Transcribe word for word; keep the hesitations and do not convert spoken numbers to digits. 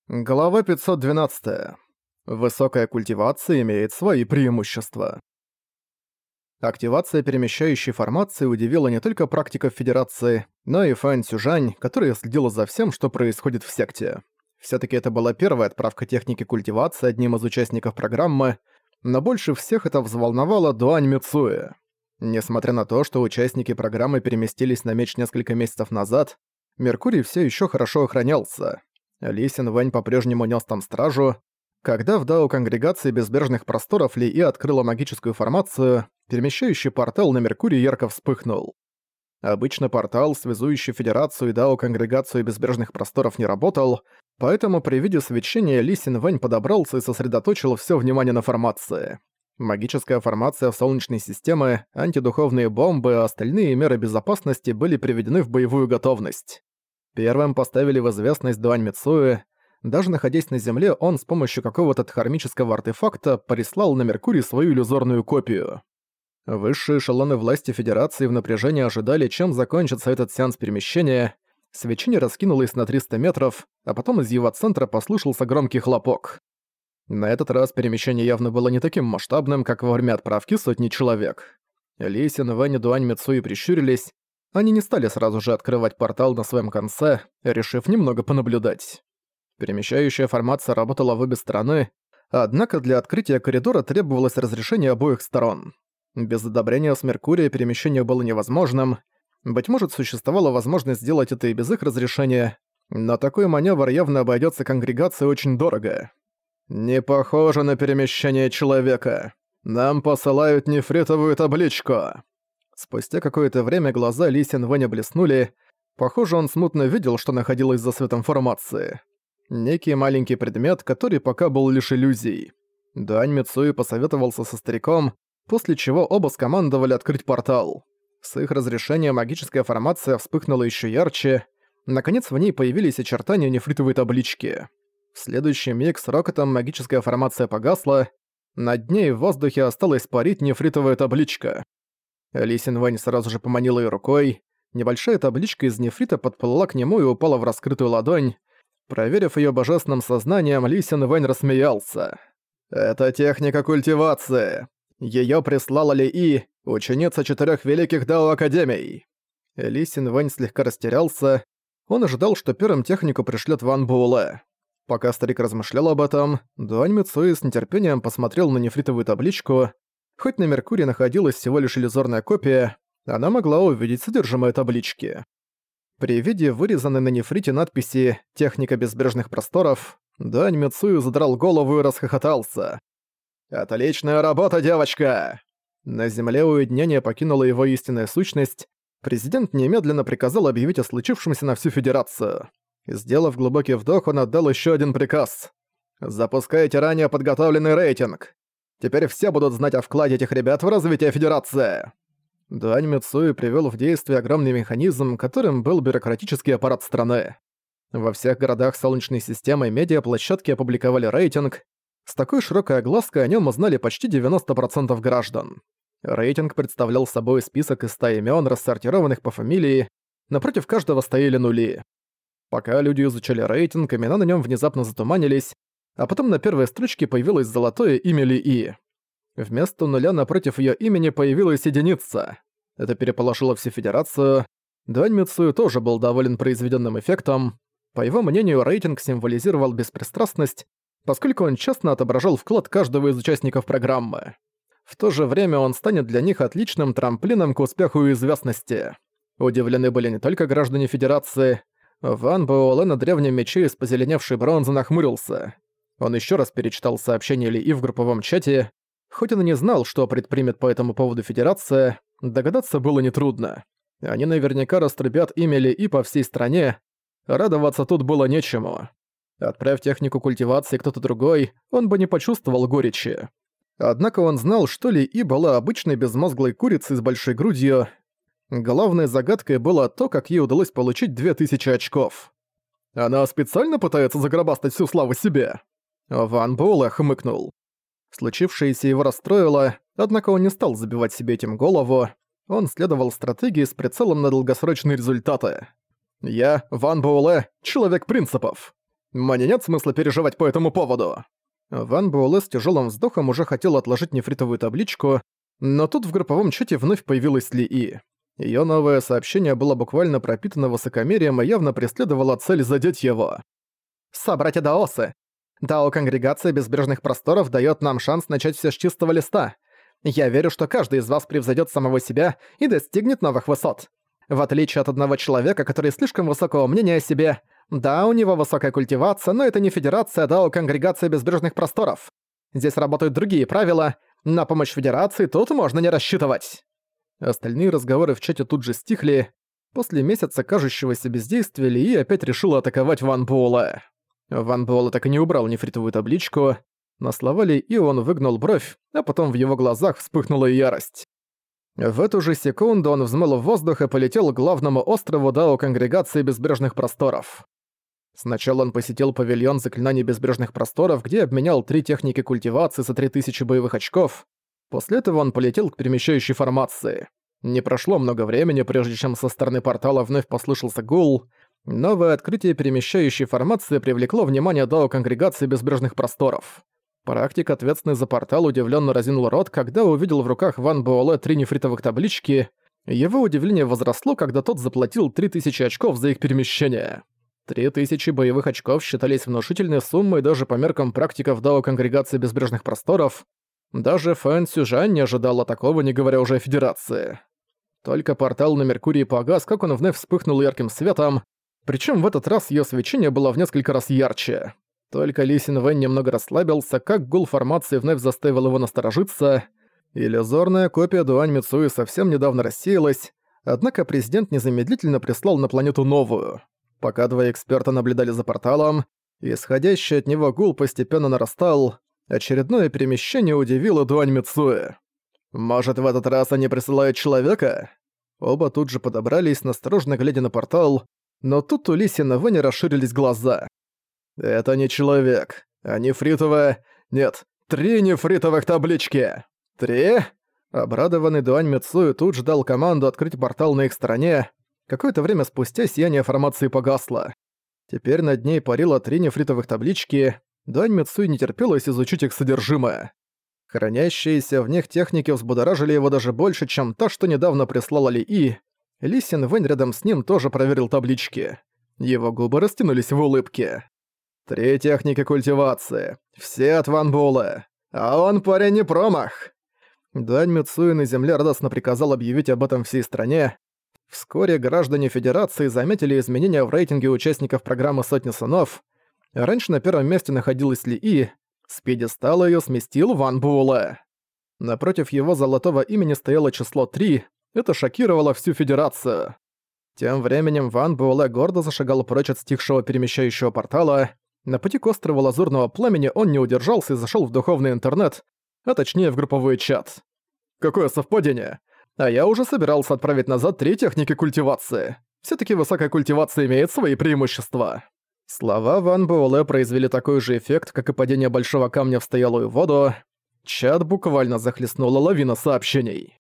Глава пятьсот двенадцать. Высокая культивация имеет свои преимущества. Активация перемещающей формации удивила не только практиков Федерации, но и Фэн Цюжань, которая следила за всем, что происходит в секте. Всё-таки это была первая отправка техники культивации одним из участников программы, но больше всех это взволновало Дуань Мицуэ. Несмотря на то, что участники программы переместились на меч несколько месяцев назад, Меркурий всё ещё хорошо охранялся. Ли Синвэнь по-прежнему нес там стражу. Когда в Дао Конгрегации Безбрежных Просторов Ли И открыла магическую формацию, перемещающий портал на Меркурий ярко вспыхнул. Обычно портал, связующий Федерацию и Дао Конгрегацию Безбрежных Просторов, не работал, поэтому при виде свечения Ли Синвэнь подобрался и сосредоточил всё внимание на формации. Магическая формация Солнечной системы, антидуховные бомбы и остальные меры безопасности были приведены в боевую готовность. Первым поставили в известность Дуань Мицуэ. Даже находясь на Земле, он с помощью какого-то дхармического артефакта прислал на Меркурий свою иллюзорную копию. Высшие эшелоны власти Федерации в напряжении ожидали, чем закончится этот сеанс перемещения. Свечение раскинулось на триста метров, а потом из его центра послышался громкий хлопок. На этот раз перемещение явно было не таким масштабным, как во время отправки сотни человек. Ли Синвэнь и Дуань Мицуэ прищурились. Они не стали сразу же открывать портал на своем конце, решив немного понаблюдать. Перемещающая формация работала в обе стороны, однако для открытия коридора требовалось разрешение обоих сторон. Без одобрения с Меркурия перемещение было невозможным. Быть может, существовала возможность сделать это и без их разрешения, но такой маневр явно обойдется конгрегации очень дорого. «Не похоже на перемещение человека. Нам посылают нефритовую табличку». Спустя какое-то время глаза Ли Синвэня блеснули. Похоже, он смутно видел, что находилось за светом формации. Некий маленький предмет, который пока был лишь иллюзией. Дуань Мицуэ посоветовался со стариком, после чего оба скомандовали открыть портал. С их разрешения магическая формация вспыхнула ещё ярче. Наконец в ней появились очертания нефритовой таблички. В следующий миг с рокотом магическая формация погасла. Над ней в воздухе осталась парить нефритовая табличка. Ли Синвэнь сразу же поманил её рукой. Небольшая табличка из нефрита подплыла к нему и упала в раскрытую ладонь. Проверив её божественным сознанием, Ли Синвэнь рассмеялся. «Это техника культивации. Её прислала Ли И, ученица четырёх великих Дао Академий». Ли Синвэнь слегка растерялся. Он ожидал, что первым технику пришлёт Ван Буэлэ. Пока старик размышлял об этом, Дуань Мицуэ с нетерпением посмотрел на нефритовую табличку. Хоть на Меркурии находилась всего лишь иллюзорная копия, она могла увидеть содержимое таблички. При виде вырезанной на нефрите надписи «Техника безбрежных просторов», Дуань Мицуэ задрал голову и расхохотался. «Отличная работа, девочка!» На Земле уединение покинула его истинная сущность. Президент немедленно приказал объявить о случившемся на всю Федерацию. Сделав глубокий вдох, он отдал ещё один приказ. «Запускайте ранее подготовленный рейтинг. Теперь все будут знать о вкладе этих ребят в развитие Федерации». Дуань Мицуэ привёл в действие огромный механизм, которым был бюрократический аппарат страны. Во всех городах Солнечной системы медиаплощадки опубликовали рейтинг. С такой широкой оглаской о нём узнали почти девяносто процентов граждан. Рейтинг представлял собой список из ста имён, рассортированных по фамилии. Напротив каждого стояли нули. Пока люди изучали рейтинг, имена на нём внезапно затуманились, а потом на первой строчке появилось золотое имя Ли И. Вместо нуля напротив её имени появилась единица. Это переполошило всю Федерацию. Дуань Мицуэ тоже был доволен произведённым эффектом. По его мнению, рейтинг символизировал беспристрастность, поскольку он честно отображал вклад каждого из участников программы. В то же время он станет для них отличным трамплином к успеху и известности. Удивлены были не только граждане Федерации. Ван Буэлэ на древнем мече из позеленевшей бронзы нахмурился. Он ещё раз перечитал сообщение Ли И в групповом чате. Хоть он и не знал, что предпримет по этому поводу Федерация, догадаться было нетрудно. Они наверняка раструбят имя Ли И по всей стране. Радоваться тут было нечему. Отправь технику культивации кто-то другой, он бы не почувствовал горечи. Однако он знал, что Ли И была обычной безмозглой курицей с большой грудью. Главной загадкой было то, как ей удалось получить две тысячи очков. Она специально пытается загробастать всю славу себе? Ван Буэлэ хмыкнул. Случившееся его расстроило, однако он не стал забивать себе этим голову. Он следовал стратегии с прицелом на долгосрочные результаты. «Я, Ван Буэлэ, человек принципов. Мне нет смысла переживать по этому поводу». Ван Буэлэ с тяжелым вздохом уже хотел отложить нефритовую табличку, но тут в групповом чате вновь появилась Ли И. Её новое сообщение было буквально пропитано высокомерием и явно преследовало цель задеть его. «Собратья Даосы! Дао-конгрегация Безбрежных Просторов даёт нам шанс начать всё с чистого листа. Я верю, что каждый из вас превзойдёт самого себя и достигнет новых высот. В отличие от одного человека, который слишком высокого мнения о себе, да, у него высокая культивация, но это не Федерация Дао-конгрегация Безбрежных Просторов. Здесь работают другие правила, на помощь Федерации тут можно не рассчитывать». Остальные разговоры в чате тут же стихли. После месяца кажущегося бездействия Ли опять решила атаковать Ван Буэлэ. Ван Буэлэ так и не убрал нефритовую табличку. На слова Ли он выгнул бровь, а потом в его глазах вспыхнула ярость. В эту же секунду он взмыл в воздух и полетел к главному острову Дао-конгрегации Безбрежных Просторов. Сначала он посетил павильон заклинаний Безбрежных Просторов, где обменял три техники культивации за три тысячи боевых очков. После этого он полетел к перемещающей формации. Не прошло много времени, прежде чем со стороны портала вновь послышался гул. Новое открытие перемещающей формации привлекло внимание Дао-конгрегации Безбрежных Просторов. Практик, ответственный за портал, удивленно разинул рот, когда увидел в руках Ван Буэлэ три нефритовых таблички. Его удивление возросло, когда тот заплатил три тысячи очков за их перемещение. три тысячи боевых очков считались внушительной суммой даже по меркам практиков Дао-конгрегации Безбрежных Просторов. Даже Фэн Цюжань не ожидала такого, не говоря уже о Федерации. Только портал на Меркурии погас, как он вновь вспыхнул ярким светом, причем в этот раз ее свечение было в несколько раз ярче. Только Ли Синьвэнь немного расслабился, как гул формации вновь заставил его насторожиться. Иллюзорная копия Дуань Мицуи совсем недавно рассеялась, однако президент незамедлительно прислал на планету новую. Пока два эксперта наблюдали за порталом, исходящий от него гул постепенно нарастал. Очередное перемещение удивило Дуань Мицуи. «Может, в этот раз они присылают человека?» Оба тут же подобрались, настороженно глядя на портал, но тут у Ли Синьвэня расширились глаза. «Это не человек, а нефритовая... Нет, три нефритовых таблички!» «Три?» Обрадованный Дуань Мицуи тут же дал команду открыть портал на их стороне. Какое-то время спустя сияние формации погасло. Теперь над ней парило три нефритовых таблички. Дуань Мицуи не терпелось изучить их содержимое. Хранящиеся в них техники взбудоражили его даже больше, чем та, что недавно прислала Ли И. Ли Синьвэнь рядом с ним тоже проверил таблички. Его губы растянулись в улыбке. «Три техники культивации. Все от Ван Буэлэ. А он, парень, не промах!» Дуань Мицуи на земле радостно приказал объявить об этом всей стране. Вскоре граждане Федерации заметили изменения в рейтинге участников программы «Сотни сынов». Раньше на первом месте находилась Ли И, с пьедестала её сместил Ван Буэлэ. Напротив его золотого имени стояло число три, это шокировало всю Федерацию. Тем временем Ван Буэлэ гордо зашагал прочь от стихшего перемещающего портала. На пути к острову Лазурного Пламени он не удержался и зашёл в духовный интернет, а точнее в групповой чат. Какое совпадение! А я уже собирался отправить назад три техники культивации. Всё-таки высокая культивация имеет свои преимущества. Слова Ван Буэлэ произвели такой же эффект, как и падение большого камня в стоялую воду. Чат буквально захлестнула лавина сообщений.